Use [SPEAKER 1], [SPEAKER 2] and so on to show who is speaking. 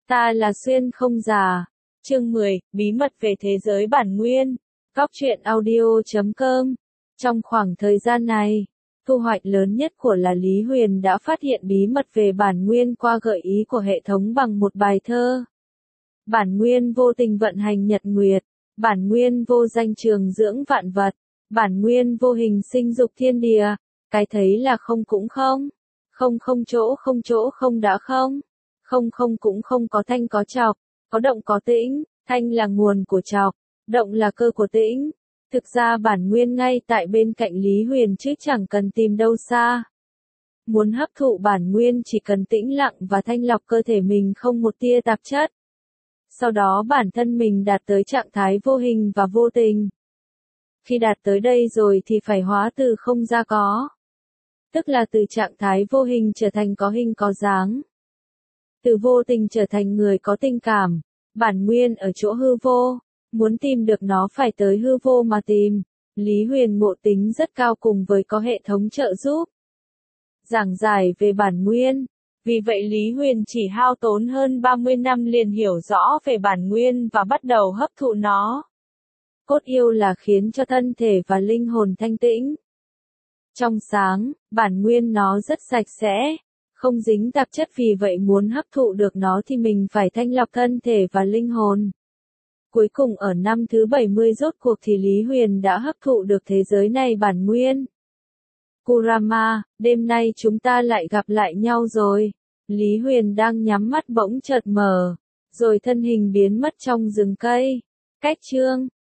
[SPEAKER 1] Ta là Xuyên không già. Chương 10, bí mật về thế giới bản nguyên. Góc truyện audio.com. Trong khoảng thời gian này, thu hoạch lớn nhất của là Lý Huyền đã phát hiện bí mật về bản nguyên qua gợi ý của hệ thống bằng một bài thơ. Bản nguyên vô tình vận hành nhật nguyệt, bản nguyên vô danh trường dưỡng vạn vật, bản nguyên vô hình sinh dục thiên địa, cái thấy là không cũng không, không chỗ không đã không, không cũng không có thanh có trọc, có động có tĩnh, thanh là nguồn của trọc, động là cơ của tĩnh. Thực ra bản nguyên ngay tại bên cạnh Lý Huyền chứ chẳng cần tìm đâu xa. Muốn hấp thụ bản nguyên chỉ cần tĩnh lặng và thanh lọc cơ thể mình không một tia tạp chất. Sau đó bản thân mình đạt tới trạng thái vô hình và vô tình. Khi đạt tới đây rồi thì phải hóa từ không ra có. Tức là từ trạng thái vô hình trở thành có hình có dáng. Từ vô tình trở thành người có tình cảm. Bản nguyên ở chỗ hư vô. Muốn tìm được nó phải tới hư vô mà tìm. Lý Huyền ngộ tính rất cao cùng với có hệ thống trợ giúp. Giảng giải về bản nguyên. Vì vậy Lý Huyền chỉ hao tốn hơn 30 năm liền hiểu rõ về bản nguyên và bắt đầu hấp thụ nó. Cốt yêu là khiến cho thân thể và linh hồn thanh tĩnh. Trong sáng, bản nguyên nó rất sạch sẽ, không dính tạp chất, vì vậy muốn hấp thụ được nó thì mình phải thanh lọc thân thể và linh hồn. Cuối cùng ở năm thứ 70 rốt cuộc thì Lý Huyền đã hấp thụ được thế giới này bản nguyên. Kurama, đêm nay chúng ta lại gặp lại nhau rồi. Lý Huyền đang nhắm mắt bỗng chợt mở, rồi thân hình biến mất trong rừng cây. Cách chương